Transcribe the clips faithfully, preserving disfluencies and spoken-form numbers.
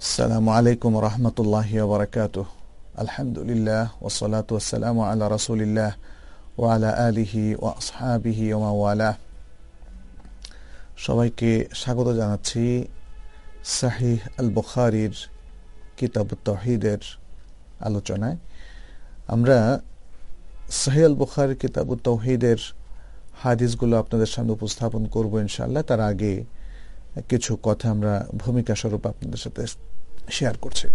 আসসালামু আলাইকুম রহমতুল্লাহি ওয়া বারাকাতুহু। আলহামদুলিল্লাহ ওয়াসসালাতু ওয়াসসালামু আলা রাসূলিল্লাহ ওয়া আলা আলিহি ওয়া আসহাবিহি ওয়া মাওয়ালা। সবাইকে স্বাগত জানাচ্ছি সহিহ আল বুখারীর কিতাবুত তাওহীদের আলোচনায়। আমরা সহিহ আল বুখারীর কিতাবুত তাওহীদের হাদিসগুলো আপনাদের সামনে উপস্থাপন করব ইনশাআল্লাহ। তার আগে কিছু কথা আমরা ভূমিকা স্বরূপ আপনাদের সাথে শেয়ার করছি।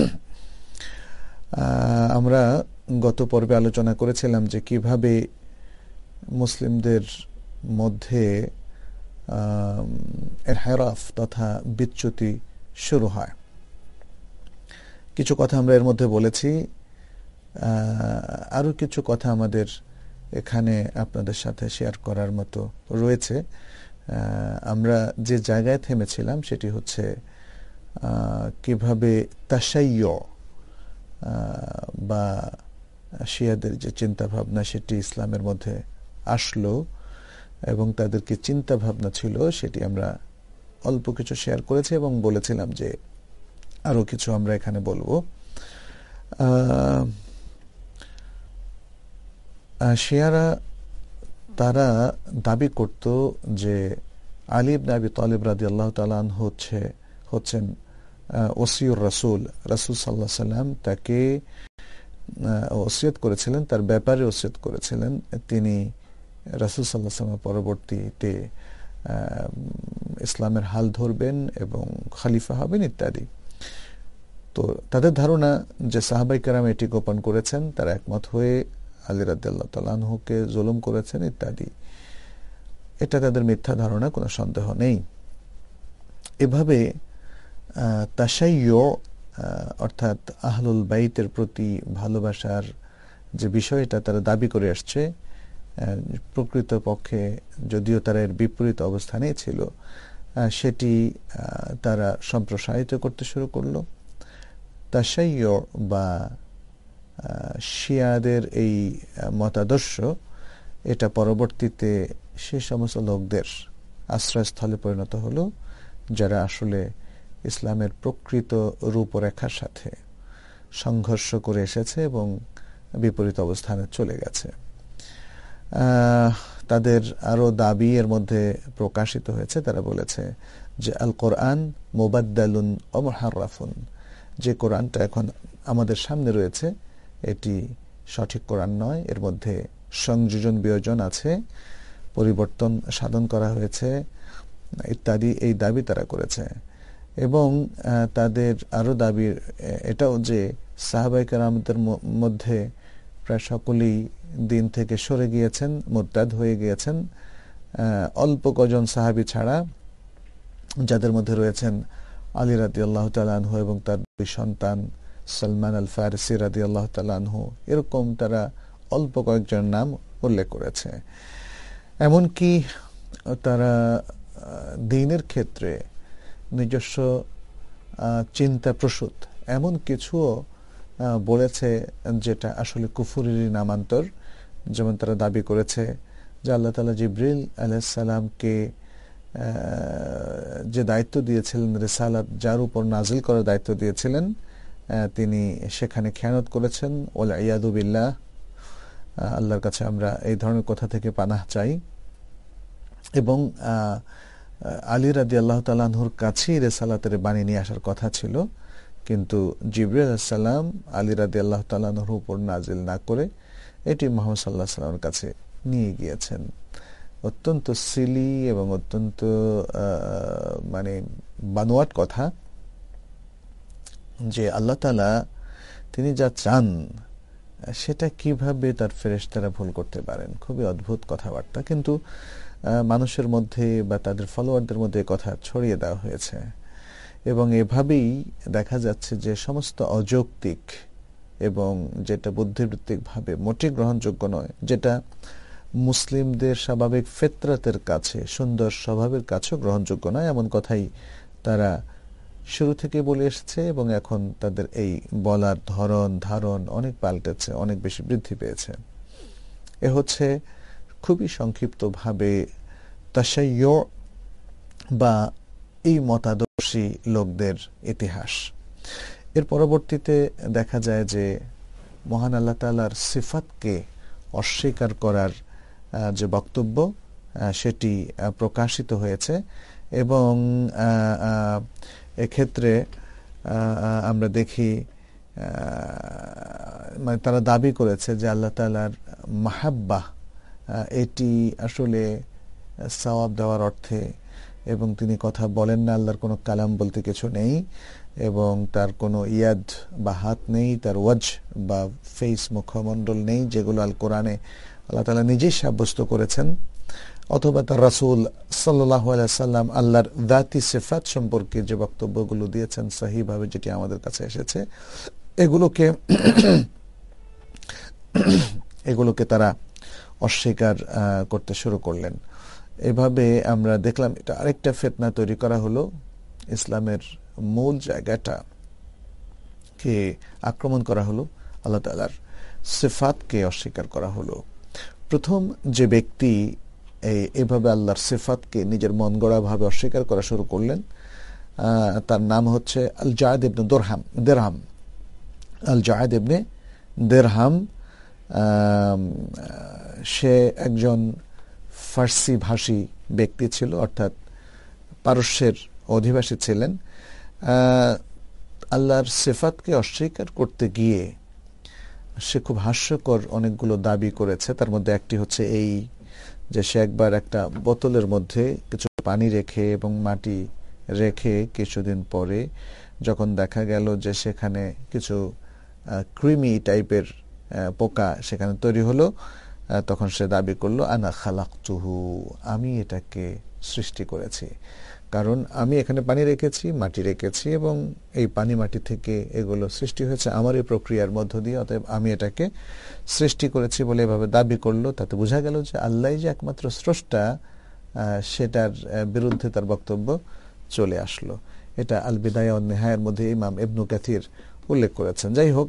আমরা গত পর্বে আলোচনা করেছিলাম যে কিভাবে মুসলিমদের মধ্যে ইনহিরাফ তথা বিচ্যুতি শুরু হয়। কিছু কথা আমরা এর মধ্যে বলেছি, আরো কিছু কথা আমাদের এখানে আপনাদের সাথে শেয়ার করার মতো রয়েছে। আমরা যে জায়গায় থেমেছিলাম সেটি হচ্ছে কিভাবে তাশাইয়্য বা শিয়াদের যে চিন্তা ভাবনা সেটি ইসলামের মধ্যে আসলো এবং তাদের কি চিন্তা ভাবনা ছিল সেটি আমরা অল্প কিছু শেয়ার করেছি এবং বলেছিলাম যে আরো কিছু আমরা এখানে বলবো। শিয়ারা তারা দাবি করত যে আলী ইবনে আবি তালিব রাদিয়াল্লাহু তাআলা আনহু হচ্ছে হচ্ছেন ওসিয়ুর রাসূল। রাসূল সাল্লাল্লাহু আলাইহি সাল্লাম তাকে ওসিয়ত করেছিলেন, তার ব্যাপারে ওসিয়ত করেছিলেন তিনি রাসূল সাল্লাল্লাহু আলাইহি সাল্লামের পরবর্তীতে ইসলামের হাল ধরবেন এবং খলিফা হবেন ইত্যাদি। তো তাদের ধারণা যে সাহাবায়ে কেরাম এটি গোপন করেছেন, তারা একমত হয়ে আলী রাদিয়াল্লাহু তাআলা আনহুকে জুলুম করেছেন ইত্যাদি। এটা তাদের মিথ্যা ধারণা, কোনো সন্দেহ নেই। এভাবে তাশাইয়্য অর্থাৎ আহলুল বাইতের প্রতি ভালোবাসার যে বিষয়টা তারা দাবি করে আসছে, প্রকৃতপক্ষে যদিও তারা এর বিপরীত অবস্থানে ছিল, সেটি তারা সম্প্রসারিত করতে শুরু করলো। তাশাইয়্য বা শিয়াদের এই মতাদর্শ এটা পরবর্তীতে সে সমস্ত লোকদের আশ্রয়স্থলে পরিণত হলো যারা আসলে ইসলামের প্রকৃত রূপরেখার সাথে সংঘর্ষ করে এসেছে এবং বিপরীত অবস্থানে চলে গেছে। তাদের আরো দাবি এর মধ্যে প্রকাশিত হয়েছে। তারা বলেছে যে আল কোরআন মুবাদ্দালুন ওয়া মুহাররাফুন, যে কোরআনটা এখন আমাদের সামনে রয়েছে এটি সঠিক কোরআন নয়, এর মধ্যে সংযোজন বিয়োজন আছে, পরিবর্তন সাধন করা হয়েছে ইত্যাদি। এই দাবি তারা করেছে এবং তাদের আরো দাবি এটাও যে সাহাবায়ে কেরামদের মধ্যে প্রায় সকলেই দিন থেকে সরে গিয়েছেন, মুরতাদ হয়ে গিয়েছেন, অল্প কজন সাহাবী ছাড়া, যাদের মধ্যে রয়েছেন আলী রাদিয়াল্লাহু তাআলা আনহু এবং তার দুই সন্তান সালমান আল ফারিসি রাদিয়াল্লাহু তাআলা আনহু। এরকম তারা অল্প কয়েকজন নাম উল্লেখ করেছে। এমনকি তারা দ্বীনের ক্ষেত্রে নিজস্ব চিন্তা প্রসূত এমন কিছুও বলেছে যেটা আসলে কুফুরেরই নামান্তর। যেমন তারা দাবি করেছে যে আল্লাহ তাআলা জিবরিল আলাইহিস সালামকে যে দায়িত্ব দিয়েছিলেন, রিসালাত যার উপর নাজিল করার দায়িত্ব দিয়েছিলেন, তিনি সেখানে খেয়ানত করেছেন। ওয়াল ইয়াদু বিল্লাহ, আল্লাহর কাছে আমরা এই ধরনের কথা থেকে পানাহ চাই। এবং আলী রাদিয়াল্লাহু তাআলা আনহুর কাছেই রিসালাতের বাণী নিয়ে আসার কথা ছিল, কিন্তু জিবরিল আলাইহিস সালাম আলী রাদিয়াল্লাহু তাআলা আনহুর উপর নাজিল না করে এটি মুহাম্মদ সাল্লাল্লাহু আলাইহি ওয়াসাল্লামের কাছে নিয়ে গিয়েছেন। অত্যন্ত সিলি এবং অত্যন্ত মানে বানোয়াট কথা যে আল্লাহ তাআলা তিনি যা চান সেটা কিভাবে তার ফেরেশতারা ভুল করতে পারেন। খুবই অদ্ভুত কথাবার্তা, কিন্তু মানুষের মধ্যে বা তাদের ফলোয়ারদের মধ্যে কথা ছড়িয়ে দেওয়া হয়েছে এবং এভাবেই দেখা যাচ্ছে যে সমস্ত অযৌক্তিক এবং যেটা বুদ্ধিবৃত্তিকভাবে মোটেই গ্রহণযোগ্য নয়, যেটা মুসলিমদের স্বাভাবিক ফিতরাতের কাছে, সুন্দর স্বভাবের কাছেও গ্রহণযোগ্য নয়, এমন কথাই তারা শুরু থেকে বলে এসেছে এবং এখন তাদের এই বলার ধরন ধারণ অনেক পাল্টেছে, অনেক বেশি বৃদ্ধি পেয়েছে। এ হচ্ছে খুবই সংক্ষিপ্তভাবে তাশাইয়্য বা এই মতাদর্শী লোকদের ইতিহাস। এর পরবর্তীতে দেখা যায় যে মহান আল্লাহ তাআলার সিফাতকে অস্বীকার করার যে বক্তব্য সেটি প্রকাশিত হয়েছে এবং এক্ষেত্রে আমরা দেখি মানে তারা দাবি করেছে যে আল্লাহ তাআলার মাহাব্বা এটি আসলে সওয়াব দেওয়ার অর্থে, এবং তিনি কথা বলেন না, আল্লাহর কোনো কালাম বলতে কিছু নেই এবং তার কোনো ইয়াদ বা হাত নেই, তার ওয়াজ বা ফেস মুখমণ্ডল নেই, যেগুলো আল কোরআনে আল্লাহ তাআলা নিজেই সাব্যস্ত করেছেন, অথবা তার রাসূল সাল্লাল্লাহু আলাইহি সাল্লাম আল্লাহর যাতি সিফাত সম্পর্কে যে বক্তব্যগুলো দিয়েছেন সহিভাবে, যেটি আমাদের কাছে এসেছে, এগুলোকে এগুলোকে তারা অস্বীকার করতে শুরু করলেন। এভাবে আমরা দেখলাম এটা আরেকটা ফিতনা তৈরি করা হলো, ইসলামের মূল জায়গাটা কে আক্রমণ করা হলো, আল্লাহ তাআলার সিফাতকে অস্বীকার করা হলো। প্রথম যে ব্যক্তি এই এভাবে আল্লাহর সিফাতকে নিজের মন গড়া ভাবে অস্বীকার করা শুরু করলেন তার নাম হচ্ছে আল জায়েদ ইবনে দিরহাম দিরহাম আল জায়েদ ইবনে দিরহাম। সে একজন ফার্সি ভাষী ব্যক্তি ছিল, অর্থাৎ পারস্যের অধিবাসী ছিলেন। আল্লাহর সিফাতকে অস্বীকার করতে গিয়ে সে খুব হাস্যকর অনেকগুলো দাবি করেছে। তার মধ্যে একটি হচ্ছে এই যে সে একবার একটা বোতলের মধ্যে কিছু পানি রেখে এবং মাটি রেখে কিছুদিন পরে যখন দেখা গেল যে সেখানে কিছু ক্রিমি টাইপের পোকা সেখানে তৈরি হলো, তখন সে দাবি করলো আনা খালাকতুহু, আমি এটাকে সৃষ্টি করেছি, কারণ আমি এখানে পানি রেখেছি, মাটি রেখেছি এবং এই পানি মাটি থেকে এগুলো সৃষ্টি হয়েছে আমার এই প্রক্রিয়ার মধ্য দিয়ে, অতএব আমি এটাকে সৃষ্টি করেছি বলে এভাবে দাবি করলো। তাতে বোঝা গেল যে আল্লাহই যে একমাত্র স্রষ্টা, সেটার বিরুদ্ধে তার বক্তব্য চলে আসলো। এটা আল বিদায়া ওয়ান নিহায়ার মধ্যে ইমাম ইবনু কাসির উল্লেখ করেছেন। যাই হোক,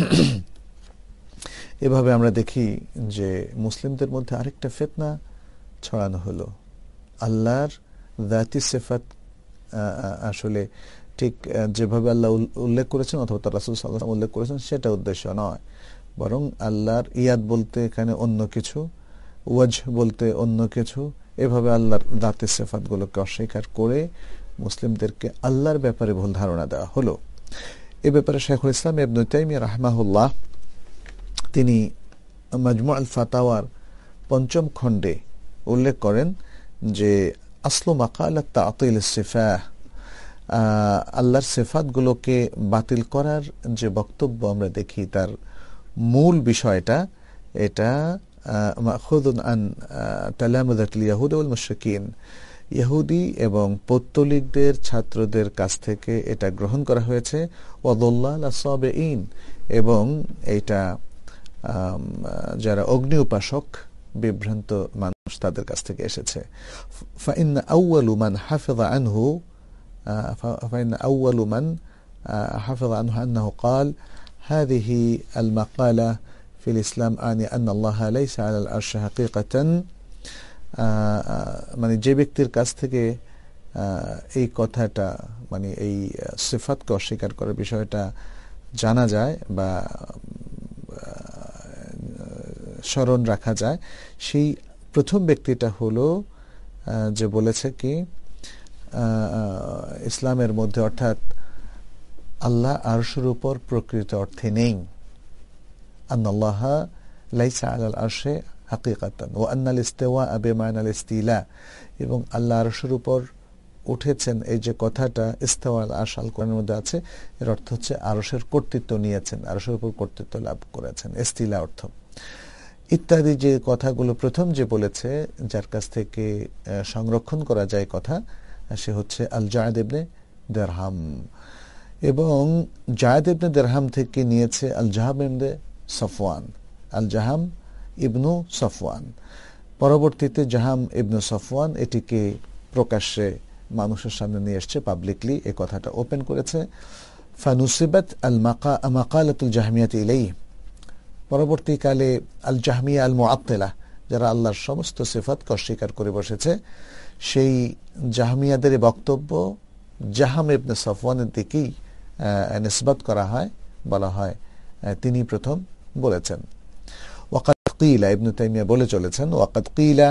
এভাবে আমরা দেখি যে মুসলিমদের মধ্যে আরেকটা ফিতনা ছড়ানো হলো। আল্লাহর যাতি সিফাত আসলে ঠিক যেভাবে আল্লাহ উল্লেখ করেছেন অথবা তার রাসূল সাল্লাল্লাহু আলাইহি ওয়াসাল্লাম উল্লেখ করেছেন সেটা উদ্দেশ্য নয়, বরং আল্লাহর ইয়াদ বলতে এখানে অন্য কিছু, ওয়াজ বলতে অন্য কিছু, এভাবে আল্লাহর যাতি সিফাতগুলোকে অস্বীকার করে মুসলিমদেরকে আল্লাহর ব্যাপারে ভুল ধারণা দেওয়া হলো। এ ব্যাপারে শাইখুল ইসলাম ইবনে তাইমিয়া রাহিমাহুল্লাহ তিনি মাজমু আল ফাতাওয়ার পঞ্চম খণ্ডে উল্লেখ করেন যে আসলু মাকালাত তা'তিল সিফাহ, আল্লাহর সিফাতগুলোকে বাতিল করার যে বক্তব্য আমরা দেখি তার মূল বিষয়টা এটা মাখুযুন আন তালামুযাতিল ইয়াহুদ ওয়াল মুশরিকিন, ইহুদি এবং পৌত্তলিকদের ছাত্রদের কাছ থেকে এটা গ্রহণ করা হয়েছে, ওয়াদাল্লাল আসাবিঈন, এবং এটা যারা অগ্নি উপাসক বিভ্রান্ত মানুষ তাদের কাছ থেকে এসেছে। ফাইন্না আউয়ালু মান হাফিযা আনহু ফাইন্না আউয়ালু মান হাফিযা আনহু আন্নাহু قال هذه المقالة في الإسلام أعني أن الله ليس على العرش حقيقة, মানে যে ব্যক্তির কাছ থেকে এই কথাটা মানে এই সিফাতকে অস্বীকার করার বিষয়টা জানা যায় বা স্মরণ রাখা যায়, সেই প্রথম ব্যক্তিটা হলো যে বলেছে কি ইসলামের মধ্যে অর্থাৎ আল্লাহ আরশের উপর প্রকৃত অর্থে নেই, আন্নাল্লাহা লাইসা আলাল আরশে হাকিকাতান ওয়া আন্নাল ইস্তিওয়া বিমানাল ইস্তিলা, এবং আল্লাহ আরশের উপর উঠেছেন এই যে কথাটা ইস্তিওয়া আল আরশ আল কোরআনের মধ্যে আছে, এর অর্থ হচ্ছে আরশের কর্তৃত্ব নিয়েছেন, আরশের উপর কর্তৃত্ব লাভ করেছেন, ইস্তিলা অর্থ ইত্যাদি যে কথাগুলো প্রথম যে বলেছে যার কাছ থেকে সংরক্ষণ করা যায় কথা, সে হচ্ছে আল জায়েদ ইবনে দিরহাম, এবং জায়েদ ইবনে দিরহাম থেকে নিয়েছে আল জাহাম ইবনে সফওয়ান, আল জাহাম ইবনু সফওয়ান। পরবর্তীতে জাহাম ইবনু সফওয়ান এটিকে প্রকাশ্যে মানুষের সামনে নিয়ে এসছে, পাবলিকলি এই কথাটা ওপেন করেছে। ফানুসিবাত আল মাকালাতুল জাহমিয়াতি ইলাইহি, পরবর্তীকালে আল জাহমিয়া আল মুআত্তিলা, যারা আল্লাহর সমস্ত সিফাতকে অস্বীকার করে বসেছে, সেই জাহমিয়াদের বক্তব্য জাহাম ইবনে সফওয়ানের দিকেই নিসবত করা হয়, বলা হয় তিনি প্রথম বলেছেন। ওয়াকাদ কিলা, ইবনে তাইমিয়া বলে চলেছেন, ওয়াকাদ কিলা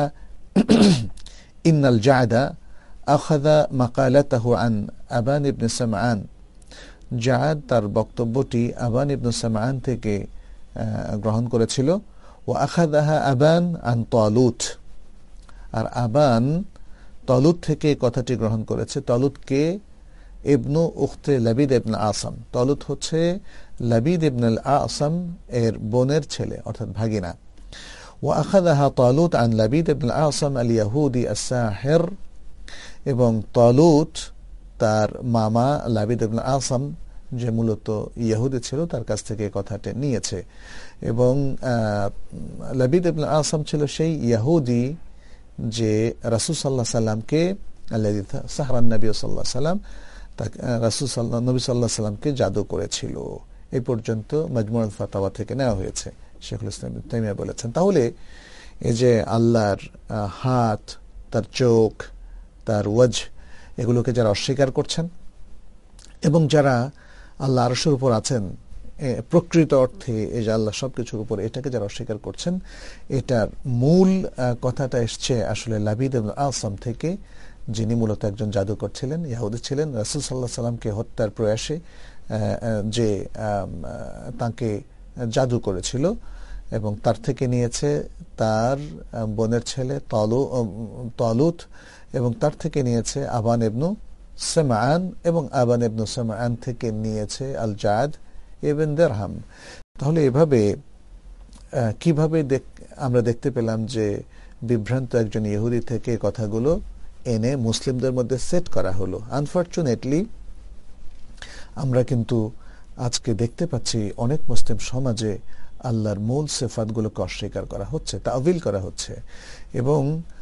ইন্নাল জা'দা আখাযা মাকালাতাহু আন আবান ইবনে সামআন। জা'দ তার বক্তব্যটি আবান ইবনে সামআন থেকে গ্রহণ করেছিল। ওয়া আখাযাহা আবান আন তালুত, আর আবান তালুত থেকে কথাটি গ্রহণ করেছে। তালুত কে? ইবনু উখতে লাবিদ ইবনে আসম। তালুত হচ্ছে লাবিদ ইবনে আসম এর বোনের ছেলে, অর্থাৎ ভাগিনা। ওয়া আখাযাহা তালুত আন লাবিদ ইবনে আসম আল ইয়াহুদি আস-সাহির, এবং তালুত তার মামা লাবিদ ইবনে আসম, যে মূলত ইহুদি ছিল, তার কাছ থেকে কথাটা নিয়েছে। এবং লাবিদ ইবনে আসম ছিল সেই ইহুদি যে রাসূল সাল্লাল্লাহু আলাইহি সাল্লামকে আল্লাযী সাহরান নবী সাল্লাল্লাহু আলাইহি সাল্লাম, তাকে রাসূল সাল্লাল্লাহু নবী সাল্লাল্লাহু আলাইহি সাল্লামকে জাদু করেছিল। এই পর্যন্ত মাজমুউল ফাতাওয়া থেকে নেওয়া হয়েছে, শেখুল ইসলাম ইবনে তাইমিয়া বলেছেন। তাহলে এই যে আল্লাহর হাত, তার চোখ, তার ওয়াজহ, এগুলোকে যারা অস্বীকার করছেন এবং যারা আল্লাহ আরশের উপর আছেন প্রকৃত অর্থে, এই যে আল্লাহ সবকিছুর উপর, এটাকে যারা অস্বীকার করছেন, এটার মূল কথাটা এসছে আসলে লাবিদ ইবনে আসম থেকে, যিনি মূলত একজন জাদুকর ছিলেন, ইহুদি ছিলেন। রাসূল সাল্লাল্লাহু আলাইহি সাল্লামকে হত্যার প্রয়াসে যে তাকে জাদু করেছিল, এবং তার থেকে নিয়েছে তার বোনের ছেলে তালুত, এবং তার থেকে নিয়েছে আবান ইবনু সামআন, এবং আবান ইবনু সামআন থেকে নিয়েছে আল জাদ ইবন দিরহাম। তাহলে এভাবে কিভাবে আমরা দেখতে পেলাম যে বিভ্রান্ত একজন ইহুদি থেকে কথাগুলো এনে মুসলিমদের মধ্যে সেট করা হলো। আনফরচুনেটলি আমরা কিন্তু আজকে দেখতে পাচ্ছি অনেক মুসলিম সমাজে আল্লাহর মূল সিফাতগুলোকে অস্বীকার করা হচ্ছে, তাওয়িল করা হচ্ছে, এবং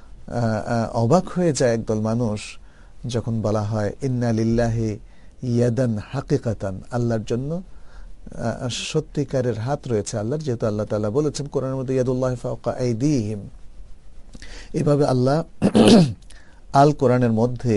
অবাক হয়ে যায় একদল মানুষ যখন বলা হয় ইন্না লিল্লাহি ইয়াদান হাকিকাতান, আল্লাহর জন্য সত্যিকারের হাত রয়েছে আল্লাহর, যেহেতু আল্লাহ তাআলা বলেছেন কোরআনের মধ্যে ইয়াদুল্লাহি ফাওকা আইদিহিম। এভাবে আল্লাহ আল কোরআনের মধ্যে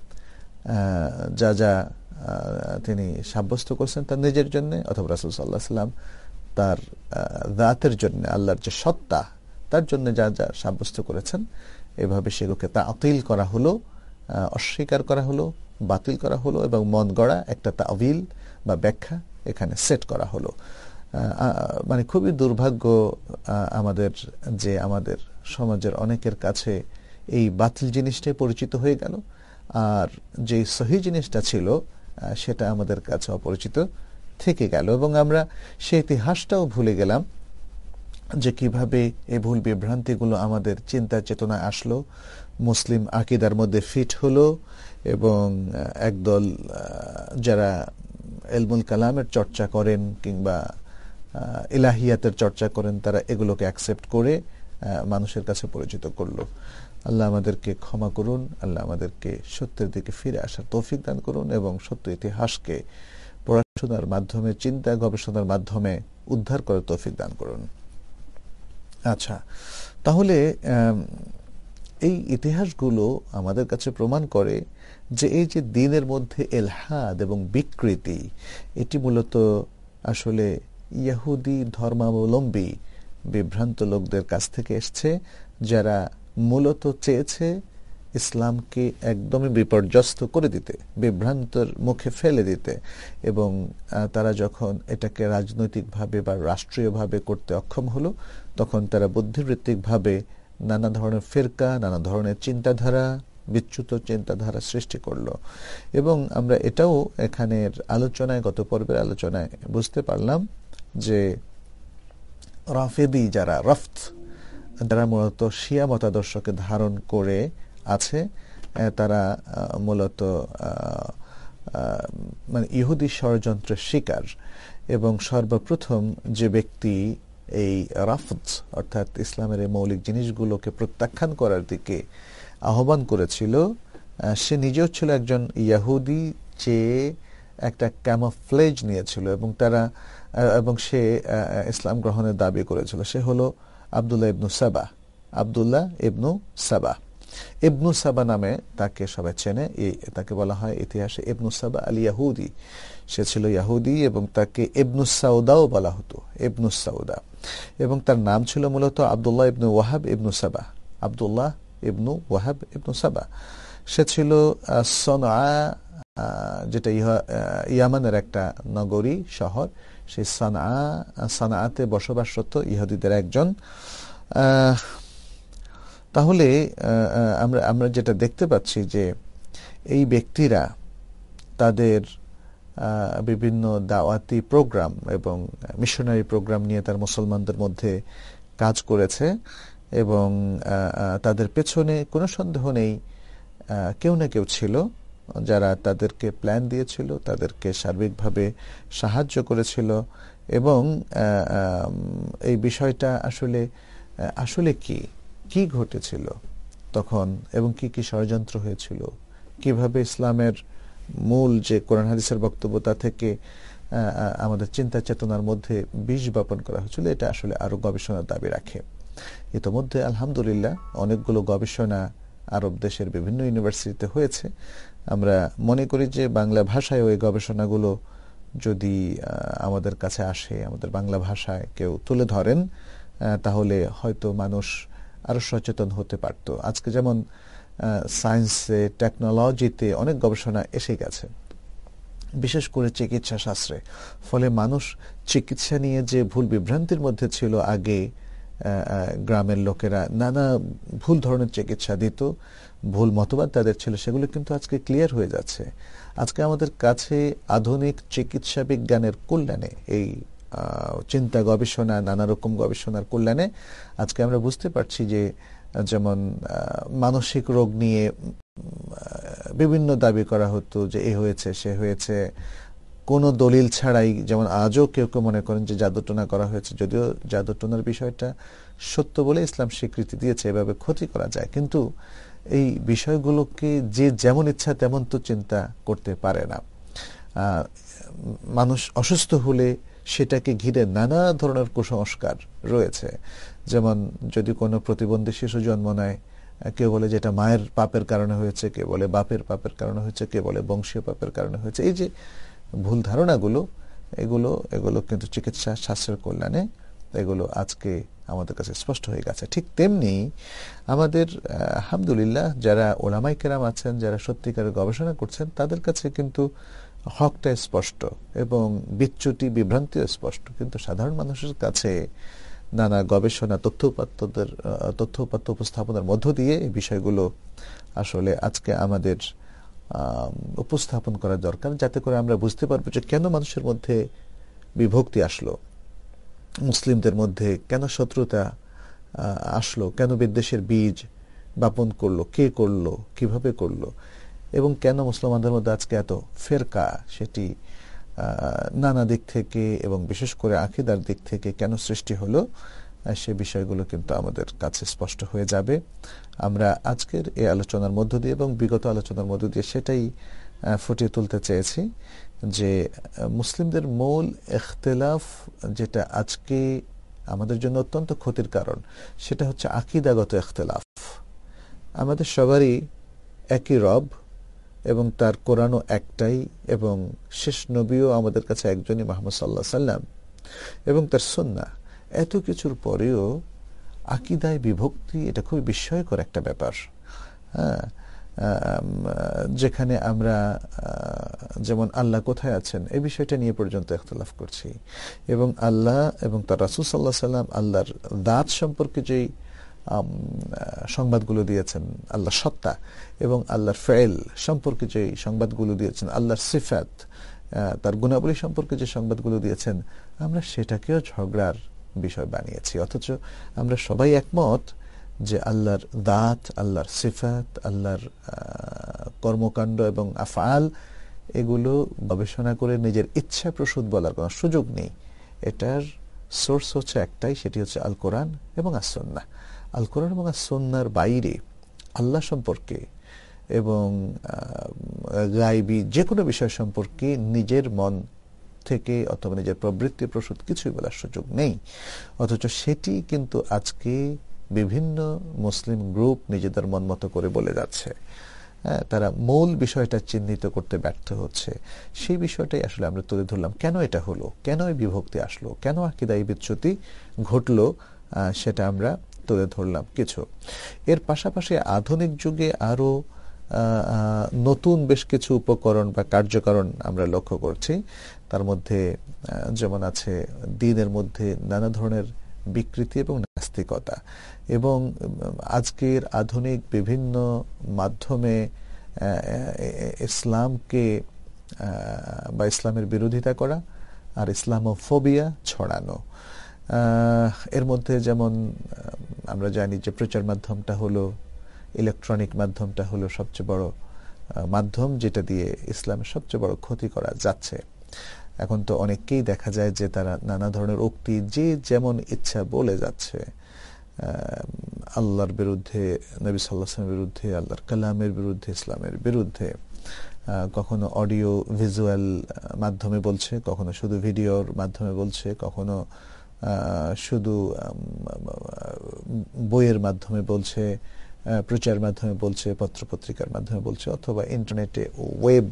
যা যা তিনি সাব্যস্ত করছেন তার নিজের জন্য, অথবা রাসূল সাল্লাল্লাহু আলাইহি ওয়াসাল্লাম তার জাতের জন্য, আল্লাহর যে সত্তা তার জন্য যা যা সাব্যস্ত করেছেন, এভাবে সেগুলোকে তাতিল করা হলো, অস্বীকার করা হলো, বাতিল করা হলো, এবং মন গড়া একটা তাওয়িল বা ব্যাখ্যা এখানে সেট করা হলো। মানে খুবই দুর্ভাগ্য আমাদের যে আমাদের সমাজের অনেকের কাছে এই বাতিল জিনিসটাই পরিচিত হয়ে গেল, আর যে সহি জিনিসটা ছিল সেটা আমাদের কাছে অপরিচিত থেকে গেল, এবং আমরা সেই ইতিহাসটাও ভুলে গেলাম যে কিভাবে এই ভুল বিভ্রান্তিগুলো আমাদের চিন্তা চেতনা আসলো, মুসলিম আকীদার মধ্যে ফিট হলো, এবং একদল যারা ইলমুল কালামের চর্চা করেন কিংবা ইলাহিয়াতের চর্চা করেন, তারা এগুলোকে অ্যাকসেপ্ট করে মানুষের কাছে পরিচিত করলো। আল্লাহ আমাদেরকে ক্ষমা করুন, আল্লাহ আমাদেরকে সত্যের দিকে ফিরে আসার তৌফিক দান করুন, এবং সত্য ইতিহাসকে পড়াশোনার মাধ্যমে, চিন্তা গবেষণার মাধ্যমে উদ্ধার করার তৌফিক দান করুন। আচ্ছা, তাহলে এই ইতিহাসগুলো আমাদের কাছে প্রমাণ করে যে এই যে দ্বীনের মধ্যে ইলহাদ এবং বিকৃতি, এটি মূলত আসলে ইহুদি ধর্মাবলম্বী বিভ্রান্ত লোকদের কাছ থেকে এসছে, যারা মূলত চেয়েছে ইসলামকে একদমই বিপর্যস্ত করে দিতে, বিভ্রান্তর মুখে ফেলে দিতে, এবং তারা যখন এটাকে রাজনৈতিকভাবে বা রাষ্ট্রীয়ভাবে করতে অক্ষম হলো, তখন তারা বুদ্ধিবৃত্তিকভাবে নানা ধরনের ফিরকা, নানা ধরনের চিন্তাধারা, বিচ্যুত চিন্তাধারা সৃষ্টি করলো। এবং আমরা এটাও এখানের আলোচনায়, গত পর্বের আলোচনায় বুঝতে পারলাম যে রাফেদি যারা, রফত যারা মূলত শিয়া মতাদর্শকে ধারণ করে আছে, তারা মূলত মানে ইহুদি ষড়যন্ত্রের শিকার, এবং সর্বপ্রথম যে ব্যক্তি এই রাফদ অর্থাৎ ইসলামের এই মৌলিক জিনিসগুলোকে প্রত্যাখ্যান করার দিকে আহ্বান করেছিল, সে নিজেও ছিল একজন ইহুদি, যে একটা ক্যামোফ্লেজ নিয়েছিল, এবং তারা এবং সে ইসলাম গ্রহণের দাবি করেছিল। সে হলো আব্দুল্লাহ ইবনু সাবা, আব্দুল্লাহ ইবনু সাবা। ইবনু সাবা নামে তাকে সবাই চেনে, তাকে বলা হয় ইতিহাসে ইবনু সাবা আল ইয়াহুদি। সে ছিল ইয়াহুদি এবং তাকে ইবনু সাউদাও বলা হতো, ইবনু সাউদা। এবং তার নাম ছিল মূলত আব্দুল্লাহ ইবনু ওয়াহাব ইবনু সাবা, আব্দুল্লাহ ইবনু ওয়াহাব ইবনু সাবা। সে ছিল সনআ, যেটা ইয়ামানের একটা নগরী শহর, সেই সানআ সানআতে বসবাসরত ইহুদিদের একজন। তাহলে আমরা আমরা যেটা দেখতে পাচ্ছি যে এই ব্যক্তিরা তাদের বিভিন্ন দাওয়াতি প্রোগ্রাম এবং মিশনারি প্রোগ্রাম নিয়ে তার মুসলমানদের মধ্যে কাজ করেছে এবং তাদের পেছনে কোনো সন্দেহ নেই কেউ না কেউ ছিল যারা তাদেরকে প্ল্যান দিয়েছিল, তাদেরকে সার্বিকভাবে সাহায্য করেছিল। এবং এই বিষয়টা আসলে আসলে কি কি ঘটেছিল তখন এবং কি কি ষড়যন্ত্র হয়েছিল, কিভাবে ইসলামের মূল যে কোরআন হাদিসের বক্তব্য তা থেকে আমাদের চিন্তা চেতনার মধ্যে বীজ বপন করা হয়েছিল, এটা আসলে আরো গবেষণার দাবি রাখে। ইতোমধ্যে আলহামদুলিল্লাহ অনেকগুলো গবেষণা আরব দেশের বিভিন্ন ইউনিভার্সিটিতে হয়েছে। আমরা মনে করি যে বাংলা ভাষায় ওই গবেষণাগুলো যদি আমাদের কাছে আসে, আমাদের বাংলা ভাষায় কেউ তুলে ধরেন, তাহলে হয়তো মানুষ আরো সচেতন হতে পারত। আজকে যেমন সায়েন্সে, টেকনোলজিতে অনেক গবেষণা এসে গেছে, বিশেষ করে চিকিৎসা শাস্ত্রে। ফলে মানুষ চিকিৎসা নিয়ে যে ভুল বিভ্রান্তির মধ্যে ছিল আগে, গ্রামের লোকেরা নানা ভুল ধরনের চিকিৎসা দিত, ভুল মতবাদ তাদের ছিল, সেগুলো কিন্তু আজকে ক্লিয়ার হয়ে যাচ্ছে। আজকে আমাদের কাছে আধুনিক চিকিৎসা বিজ্ঞানের কল্যাণে, এই চিন্তা গবেষণা, নানা রকম গবেষণার কল্যাণে আজকে আমরা বুঝতে পারছি যে যেমন মানসিক রোগ নিয়ে বিভিন্ন দাবি করা হতো যে এ হয়েছে সে হয়েছে, কোনো দলিল ছাড়াই, যেমন আজও কেউ কেউ মনে করেন যে জাদুটোনা করা হয়েছে, যদিও জাদুটোনার বিষয়টা সত্য বলে ইসলাম স্বীকৃতি দিয়েছে, এভাবে ক্ষতি করা যায়। কিন্তু এই বিষয়গুলোকে যে যেমন ইচ্ছা তেমন তো চিন্তা করতে পারে না। মানুষ অসুস্থ হলে সেটাকে ঘিরে নানা ধরনের কুসংস্কার রয়েছে। যেমন যদি কোনো প্রতিবন্ধী শিশু জন্ম নেয়, কেউ বলে যে এটা মায়ের পাপের কারণে হয়েছে, কেউ বলে বাপের পাপের কারণে হয়েছে, কেউ বলে বংশীয় পাপের কারণে হয়েছে। এই যে ভুল ধারণাগুলো, এগুলো এগুলো কিন্তু চিকিৎসা শাস্ত্রের কল্যাণে এগুলো আজকে আমাদের কাছে স্পষ্ট হয়ে গেছে। ঠিক তেমনি আমাদের আলহামদুলিল্লাহ যারা ওলামায়ে কেরাম আছেন, যারা সত্যিকারের গবেষণা করছেন, তাদের কাছে কিন্তু হকটা স্পষ্ট এবং বিচ্যুতি বিভ্রান্তিও স্পষ্ট। কিন্তু সাধারণ মানুষের কাছে নানা গবেষণা, তথ্যউপাত্তদের তথ্যউপাত্ত উপস্থাপনের মধ্য দিয়ে এই বিষয়গুলো আসলে আজকে আমাদের উপস্থাপন করা দরকার, যাতে করে আমরা বুঝতে পারবো যে কেন মানুষের মধ্যে বিভক্তি আসলো, মুসলিমদের মধ্যে কেন শত্রুতা আসলো, কেন বিদ্বেষের বীজ বপন করলো, কে করলো, কিভাবে করলো, এবং কেন মুসলমানদের মধ্যে আজকে এত ফেরকা, সেটি নানা দিক থেকে এবং বিশেষ করে আকীদার দিক থেকে কেন সৃষ্টি হলো, সে বিষয়গুলো কিন্তু আমাদের কাছে স্পষ্ট হয়ে যাবে। আমরা আজকের এই আলোচনার মধ্য দিয়ে এবং বিগত আলোচনার মধ্য দিয়ে সেটাই ফুটিয়ে তুলতে চেয়েছি যে মুসলিমদের মূল ইখতিলাফ যেটা আজকে আমাদের জন্য অত্যন্ত ক্ষতির কারণ, সেটা হচ্ছে আকীদাগত ইখতিলাফ। আমাদের সবারই একই রব এবং তার কোরআনও একটাই, এবং শেষ নবীও আমাদের কাছে একজনই, মুহাম্মদ সাল্লাল্লাহু আলাইহি সাল্লাম, এবং তার সুন্নাহ। এত কিছুর পরেও আকীদায় বিভক্তি, এটা খুবই বিস্ময়কর একটা ব্যাপার। হ্যাঁ, যেখানে আমরা যেমন আল্লাহ কোথায় আছেন এই বিষয়টা নিয়ে পর্যন্ত ইখতিলাফ করছি, এবং আল্লাহ এবং তার রাসূল সাল্লাল্লাহু আলাইহি সাল্লাম আল্লাহর দাত সম্পর্কে যেই সংবাদগুলো দিয়েছেন, আল্লাহর সত্তা এবং আল্লাহর ফেল সম্পর্কে যে সংবাদগুলো দিয়েছেন, আল্লাহর সিফাত, তার গুণাবলী সম্পর্কে যে সংবাদগুলো দিয়েছেন, আমরা সেটাকেও ঝগড়ার বিষয় বানিয়েছি। অথচ আমরা সবাই একমত যে আল্লাহর দাত, আল্লাহর সিফাত, আল্লাহর কর্মকাণ্ড এবং আফআল, এগুলো গবেষণা করে নিজের ইচ্ছা প্রসূত বলার কোনো সুযোগ নেই। এটার সোর্স হচ্ছে একটাই, সেটি হচ্ছে আল কোরআন এবং আস সুন্নাহ। আল কোরআন এবং আস সুন্নাহর বাইরে আল্লাহ সম্পর্কে এবং গায়বী যে কোনো বিষয় সম্পর্কে নিজের মন থেকে অথবা নিজের প্রবৃত্তি প্রসূত কিছুই বলার সুযোগ নেই। অথচ সেটি কিন্তু আজকে বিভিন্ন মুসলিম গ্রুপ নিজেদের মন মতো করে বলে যাচ্ছে। হ্যাঁ, তারা মূল বিষয়টা চিহ্নিত করতে ব্যর্থ হচ্ছে। সেই বিষয়টাই আসলে আমরা তুলে ধরলাম, কেন এটা হলো, কেন এই বিভক্তি আসলো, কেন আকীদায় বিচ্যুতি ঘটলো, সেটা আমরা তুলে ধরলাম কিছু। এর পাশাপাশি আধুনিক যুগে আরো নতুন বেশ কিছু উপকরণ বা কার্যকারণ আমরা লক্ষ্য করছি। তার মধ্যে যেমন আছে দ্বীনের মধ্যে নানা ধরনের বিকৃতি এবং নাস্তিকতা, এবং আজকের আধুনিক বিভিন্ন মাধ্যমে ইসলামকে বা ইসলামের বিরোধিতা করা আর ইসলামোফোবিয়া ছড়ানো। এর মধ্যে যেমন আমরা জানি যে প্রচার মাধ্যমটা হলো, ইলেকট্রনিক মাধ্যমটা হলো সবচেয়ে বড় মাধ্যম যেটা দিয়ে ইসলামের সবচেয়ে বড় ক্ষতি করা যাচ্ছে। এখন তো অনেককেই দেখা যায় যে তারা নানা ধরনের উক্তি যে যেমন ইচ্ছা বলে যাচ্ছে, আল্লাহর বিরুদ্ধে, নবী সাল্লাল্লাহু আলাইহি ওয়াসাল্লামের বিরুদ্ধে, আল্লাহর কালামের বিরুদ্ধে, ইসলামের বিরুদ্ধে। কখনো অডিও ভিজুয়াল মাধ্যমে বলছে, কখনো শুধু ভিডিওর মাধ্যমে বলছে, কখনো শুধু বইয়ের মাধ্যমে বলছে, প্রচার মাধ্যমে বলছে, পত্রপত্রিকার মাধ্যমে বলছে, অথবা ইন্টারনেটে ওয়েব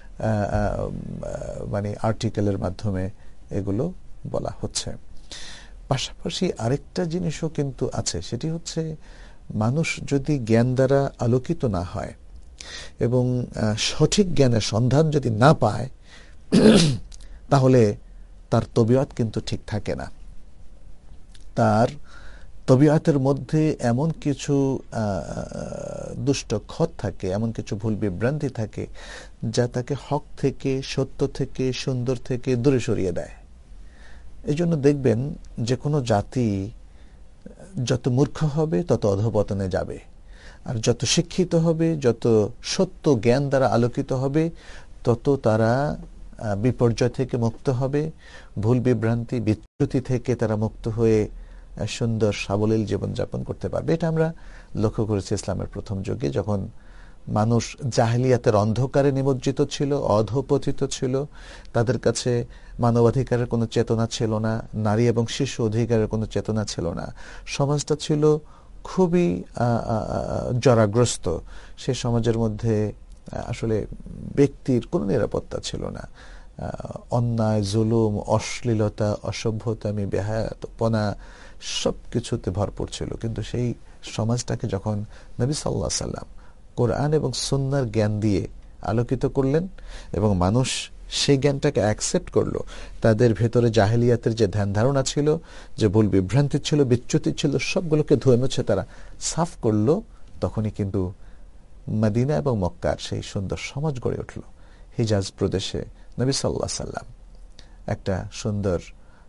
মানে আর্টিকেলের মাধ্যমে এগুলো বলা হচ্ছে। পাশাপাশি আরেকটা জিনিসও কিন্তু আছে, সেটি হচ্ছে মানুষ যদি জ্ঞান দ্বারা আলোকিত না হয় এবং সঠিক জ্ঞানের সন্ধান যদি না পায়, তাহলে তার তবিয়ত কিন্তু ঠিক থাকে না। তার তবিয়তের মধ্যে এমন কিছু দুষ্ট খত থাকে, এমন কিছু ভুল বিভ্রান্তি থাকে যা তাকে হক থেকে, সত্য থেকে, সুন্দর থেকে দূরে সরিয়ে দেয়। এই জন্য দেখবেন যে কোনো জাতি যত মূর্খ হবে তত অধঃপতনে যাবে, আর যত শিক্ষিত হবে, যত সত্য জ্ঞান দ্বারা আলোকিত হবে, তত তারা বিপর্যয় থেকে মুক্ত হবে, ভুল বিভ্রান্তি বিচ্যুতি থেকে তারা মুক্ত হয়ে সুন্দর সাবলীল জীবনযাপন করতে পারবে। এটা আমরা লক্ষ্য করেছি ইসলামের প্রথম যুগে, যখন মানুষ জাহেলিয়াতের অন্ধকারে নিমজ্জিত ছিল, অধঃপতিত ছিল, তাদের কাছে মানবাধিকারের কোনো চেতনা ছিল না, নারী এবং শিশু অধিকারের কোনো চেতনা ছিল না, সমাজটা ছিল খুবই জরাগ্রস্ত। সে সমাজের মধ্যে আসলে ব্যক্তির কোনো নিরাপত্তা ছিল না, অন্যায়, জুলুম, অশ্লীলতা, অসভ্যতামি, বেহায়াপনা সব কিছুতে ভরপুর ছিল। কিন্তু সেই সমাজটাকে যখন নবী সাল্লাল্লাহু আলাইহি সাল্লাম কোরআন এবং সুন্নাহর জ্ঞান দিয়ে আলোকিত করলেন এবং মানুষ সেই জ্ঞানটাকে অ্যাকসেপ্ট করলো, তাদের ভেতরে জাহেলিয়াতের যে ধ্যান ধারণা ছিল, যে ভুল বিভ্রান্তি ছিল, বিচ্যুতি ছিল, সবগুলোকে ধুয়ে মুছে তারা সাফ করলো, তখনই কিন্তু মদিনা এবং মক্কার সেই সুন্দর সমাজ গড়ে উঠল। হিজাজ প্রদেশে নবী সাল্লাল্লাহু আলাইহি সাল্লাম একটা সুন্দর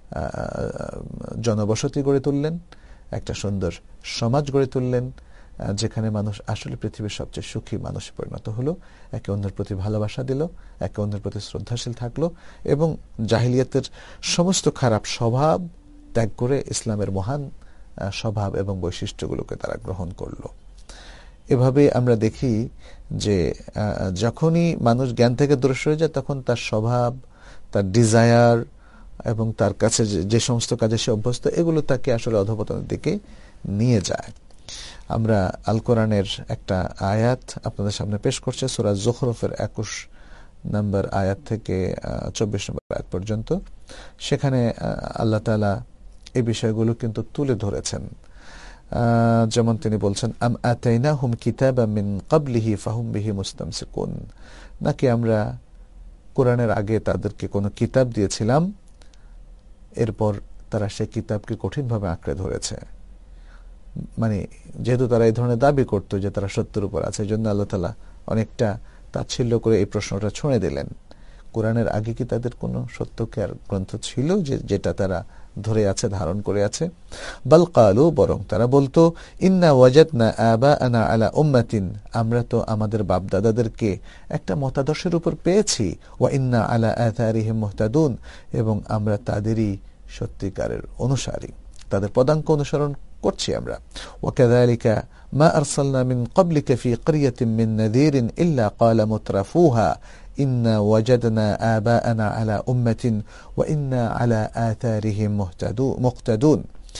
জনবসতি গড়ে তুললেন, একটা সুন্দর সমাজ গড়ে তুললেন, যেখানে মানুষ আসলে পৃথিবীর সবচেয়ে সুখী মানুষে পরিণত হলো, একে অন্যের প্রতি ভালোবাসা দিল, একে অন্যের প্রতি শ্রদ্ধাশীল থাকলো, এবং জাহিলিয়াতের সমস্ত খারাপ স্বভাব ত্যাগ করে ইসলামের মহান স্বভাব এবং বৈশিষ্ট্যগুলোকে তারা গ্রহণ করলো। এভাবে আমরা দেখি যে যখনই মানুষ জ্ঞান থেকে দূরে সরে যায়, তখন তার স্বভাব, তার ডিজায়ার এবং তার কাছে যে সমস্ত কাজে সে অভ্যস্ত, এগুলো তাকে আসলে অধঃপতনের দিকে নিয়ে যায়। আমরা আল কোরআনের একটা আয়াত আপনাদের সামনে পেশ করছে, সূরা যুখরুফের একুশ নম্বর আয়াত থেকে চব্বিশ নম্বর আয়াত পর্যন্ত। সেখানে আল্লাহ তাআলা এই বিষয়গুলো কিন্তু তুলে ধরেছেন। যেমন তিনি বলছেন, আম আতাইনাহুম কিতাবাম মিন ক্বাবলিহি ফাহুম বিহি মুস্তামসিকুন, নাকি আমরা কোরআনের আগে তাদেরকে কোনো কিতাব দিয়েছিলাম, এরপর তারা সেই কিতাবকে কঠিনভাবে আঁকড়ে ধরেছে। মানে যেহেতু তারা এই ধরনের দাবি করতো যে তারা সত্যের উপর আছে, এই জন্য আল্লাহ তাআলা অনেকটা তাচ্ছিল্য করে এই প্রশ্নটা ছুঁড়ে দিলেন, কোরআনের আগে কি তাদের কোনো সত্যকার গ্রন্থ ছিল যে যেটা তারা ধরে আছে, ধারণ করে আছে? বাল কালু, বরং তারা বলতো, ইন্না ওয়াজাদনা আবাআনা আলা উম্মাতিন, আমরা তো আমাদের বাপ দাদাদেরকে একটা মতাদর্শের উপর পেয়েছি, ওয়া ইন্না আলা আথারিহিম মুহতাদুন, এবং আমরা তাদেরই সত্যিকারের অনুসারী, তাদের পদাঙ্ক অনুসরণ করছি আমরা। ওয়া কাযালিকা মা আরসালনা মিন ক্বাবলিকা ফি ক্বরিয়াতিন মিন নাযীরিন ইল্লা ক্বালা মুতরাফুহা ইন্না ওয়াজাদনা আবাআনা আলা উম্মাতিন ওয়া ইন্না আলা আথারিহিম মুহতাদুন।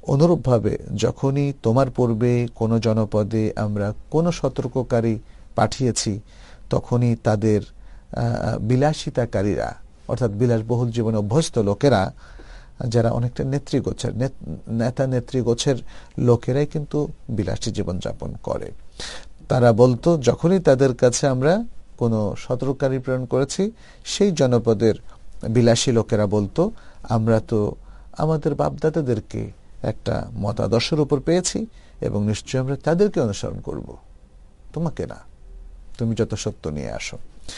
অনুরূপভাবে যখনই তোমার পূর্বে কোনো জনপদে আমরা কোনো সতর্ককারী পাঠিয়েছি, তখনই তাদের বিলাসিতাকারীরা অর্থাৎ বিলাসবহুল জীবনে অভ্যস্ত লোকেরা, যারা অনেকটা নেতৃগোছের নেতা নেতৃগোছের লোকেরাই কিন্তু বিলাসী জীবনযাপন করে, তারা বলতো যখনই তাদের কাছে আমরা কোনো সতর্ককারী প্রেরণ করেছি, সেই জনপদের বিলাসী লোকেরা বলতো আমরা তো আমাদের বাপদাদাদেরকে একটা মতাদর্শের উপর পেয়েছি এবং নিশ্চয়ই আমরা তাদেরকে অনুসরণ করব, তোমাকে না, তুমি যত সত্য নিয়ে আসো।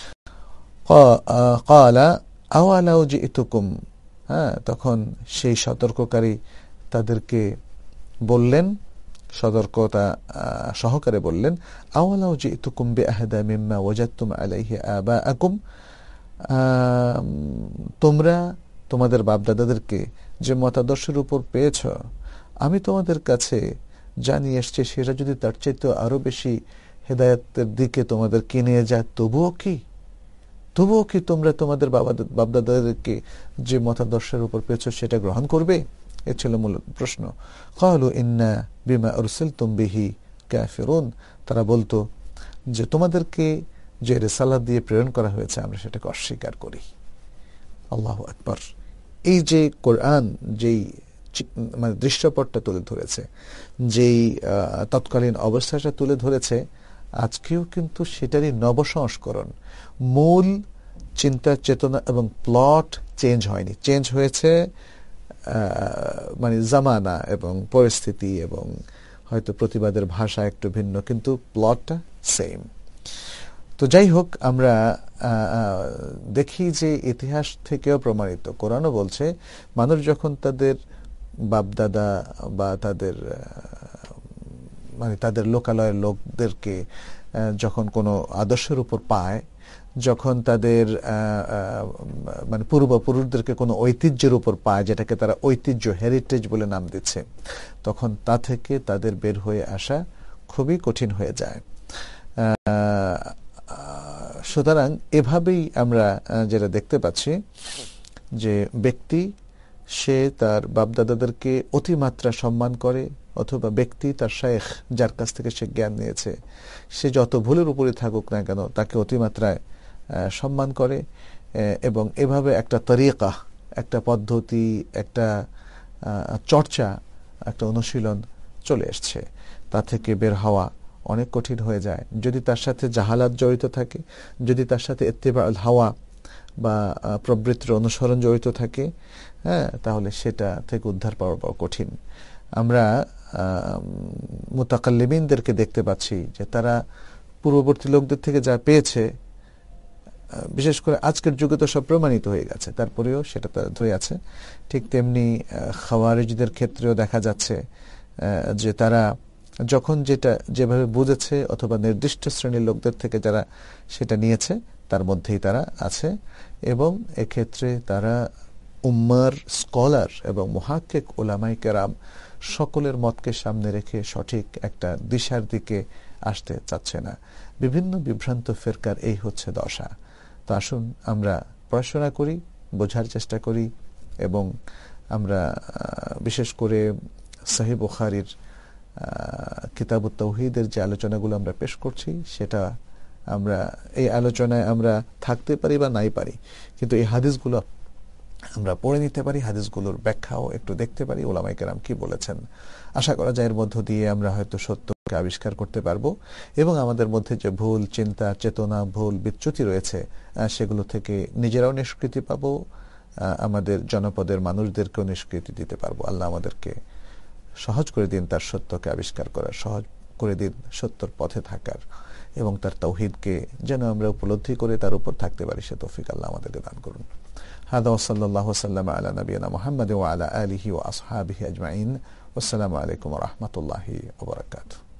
ক্বালা আওয়ালাউ জিতুকুম, হ্যাঁ, তখন সেই সতর্ককারী তাদেরকে বললেন, সতর্কতা সহকারে বললেন, আওয়ালাউ জিতুকুম বিআহদা মিম্মা ওয়াজাদতুম আলাইহি আবাআকুম, তোমরা তোমাদের বাপদাদাদেরকে যে মতাদর্শের উপর পেয়েছ, আমি তোমাদের কাছে জানিয়ে এসছি সেটা যদি তার চাইতে আরো বেশি হেদায়েতের দিকে তোমাদেরকে নিয়ে যায়, তবুও কি তবুও কি তোমরা তোমাদের বাবা বাপদাদাদেরকে যে মতাদর্শের উপর পেয়েছ সেটা গ্রহণ করবে? এ ছিল মূল প্রশ্ন। ক্বালু ইন্না বিমা উরসিলতুম বিহি কাফিরুন, তারা বলতো যে তোমাদেরকে যে রিসালাত দিয়ে প্রেরণ করা হয়েছে আমরা সেটাকে অস্বীকার করি। আল্লাহু আকবার। এই যে কোরআন যেই মানে দৃশ্যপটটা তুলে ধরেছে, যেই তৎকালীন অবস্থাটা তুলে ধরেছে, আজকেও কিন্তু সেটারই নবসংস্করণ। মূল চিন্তা চেতনা এবং প্লট চেঞ্জ হয়নি, চেঞ্জ হয়েছে মানে জামানা এবং পরিস্থিতি এবং হয়তো প্রতিবাদের ভাষা একটু ভিন্ন, কিন্তু প্লটটা সেম। তো যাই হোক, আমরা দেখি যে ইতিহাস থেকেও প্রমাণিত, কোরআনও বলছে মানুষ যখন তাদের বাপদাদা বা তাদের মানে তাদের লোকালয়ের লোকদেরকে যখন কোনো আদর্শের উপর পায়, যখন তাদের মানে পূর্বপুরুষদেরকে কোনো ঐতিহ্যের উপর পায়, যেটাকে তারা ঐতিহ্য হেরিটেজ বলে নাম দিচ্ছে, তখন তা থেকে তাদের বের হয়ে আসা খুবই কঠিন হয়ে যায়। সুতরাং এভাবেই আমরা যেটা দেখতে পাচ্ছি যে ব্যক্তি সে তার বাপদাদাদেরকে অতিমাত্রা সম্মান করে, অথবা ব্যক্তি তার শায়েখ যার কাছ থেকে সে জ্ঞান নিয়েছে সে যত ভুলের উপরে থাকুক না কেন তাকে অতিমাত্রায় সম্মান করে, এবং এভাবে একটা তরিকা, একটা পদ্ধতি, একটা চর্চা, একটা অনুশীলন চলে এসছে। তা থেকে বের হওয়া অনেক কঠিন হয়ে যায়। যদি তার সাথে জাহালাত জড়িত থাকে, যদি তার সাথে ইত্তিবাউল হাওয়া বা প্রবৃত্তির অনুসরণ জড়িত থাকে, হ্যাঁ, তাহলে সেটা থেকে উদ্ধার পাওয়া বড় কঠিন। আমরা মুতাকাল্লিমিনদেরকে দেখতে পাচ্ছি যে তারা পূর্ববর্তী লোকদের থেকে যা পেয়েছে, বিশেষ করে আজকের যুগে তো সব প্রমাণিত হয়ে গেছে, তারপরেও সেটা তারা ধরে আছে। ঠিক তেমনি খাওয়ারিজদের ক্ষেত্রেও দেখা যাচ্ছে যে তারা যখন যেটা যেভাবে বুঝেছে অথবা নির্দিষ্ট শ্রেণীর লোকদের থেকে যারা সেটা নিয়েছে তার মধ্যেই তারা আছে, এবং এক্ষেত্রে তারা উম্মার স্কলার এবং মুহাক্কিক উলামায়ে কেরাম সকলের মতকে সামনে রেখে সঠিক একটা দিশার দিকে আসতে চাচ্ছে না। বিভিন্ন বিভ্রান্ত ফিরকার এই হচ্ছে দশা। তো আসুন আমরা পড়াশোনা করি, বোঝার চেষ্টা করি, এবং আমরা বিশেষ করে সহিহ বুখারীর কিতাবুত তাওহীদের যে আলোচনাগুলো আমরা পেশ করছি, সেটা আমরা এই আলোচনায় আমরা থাকতে পারি বা নাই পারি, কিন্তু এই হাদিসগুলো আমরা পড়ে নিতে পারি, হাদিসগুলোর ব্যাখ্যাও একটু দেখতে পারি, উলামায়ে কেরাম কি বলেছেন। আশা করা যায় এর মধ্য দিয়ে আমরা হয়তো সত্যকে আবিষ্কার করতে পারবো, এবং আমাদের মধ্যে যে ভুল চিন্তা চেতনা, ভুল বিচ্যুতি রয়েছে সেগুলো থেকে নিজেরাও নিষ্কৃতি পাবো, আমাদের জনপদের মানুষদেরকেও নিষ্কৃতি দিতে পারবো। আল্লাহ আমাদেরকে সহজ করে দিন তার সত্যকে আবিষ্কার করার, সহজ করে দিন সত্যর পথে থাকার, এবং তার তাওহীদকে যেন আমরা উপলব্ধি করে তার উপর থাকতে পারি, সে তৌফিক আল্লাহ আমাদেরকে দান করুন। হাদা ওয়া সাল্লাল্লাহু ওয়া সাল্লামা আলা নাবিয়িনা মুহাম্মাদ ওয়া আলা আলিহি ওয়া আসহাবিহি আজমাইন। ওয়াসসালামু আলাইকুম ওয়া রাহমাতুল্লাহি ওয়া বারাকাতুহু।